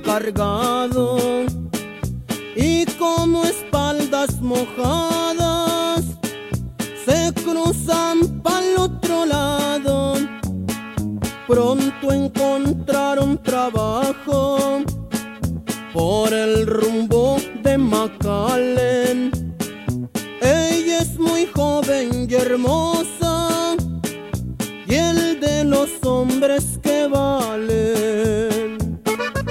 cargado y como espaldas mojadas se cruzan pa'l otro lado. Pronto encontraron trabajo por el rumbo de McAllen. Ella es muy joven y hermosa y el de los hombres que valen.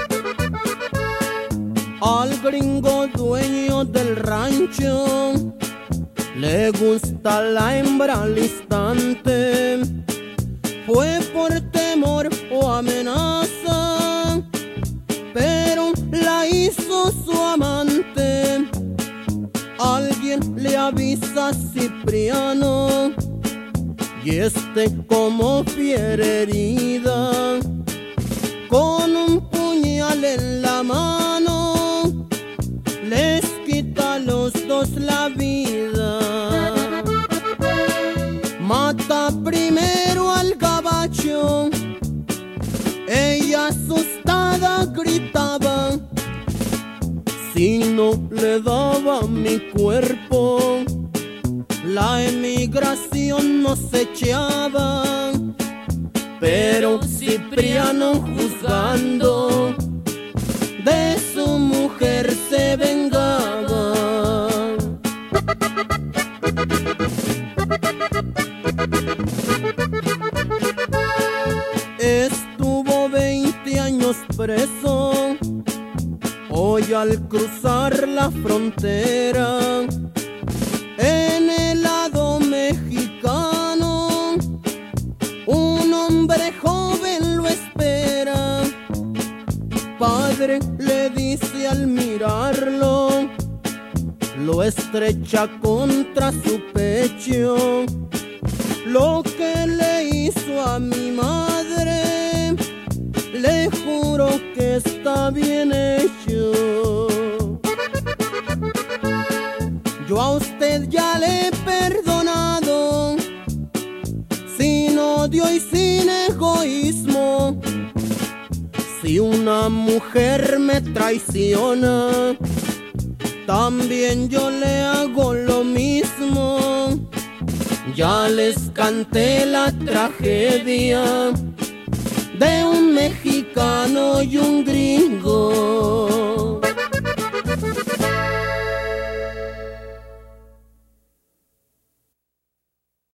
Al gringo dueño del rancho le gusta la hembra al instante. Fue por temor o amenaza, pero la hizo su amante. Alguien le avisa a Cipriano y como fiera herida, con un puñal en la mano, les quita a los dos la vida. Mata primero al gabacho, ella asustada gritaba: si no le daba mi cuerpo, la emigración nos echaba. Pero Cipriano, juzgando, de su mujer se vengaba. Estuvo 20 años preso. Hoy al cruzar la frontera, en el lado mexicano, un hombre joven lo espera. Padre, le dice al mirarlo, lo estrecha contra su pecho. Lo que le hizo a mi madre, le juro que está bien hecho. Yo a usted ya le he perdonado, sin odio y sin egoísmo. Si una mujer me traiciona, también yo le hago lo mismo. Ya les canté la tragedia de un mexicano y un gringo.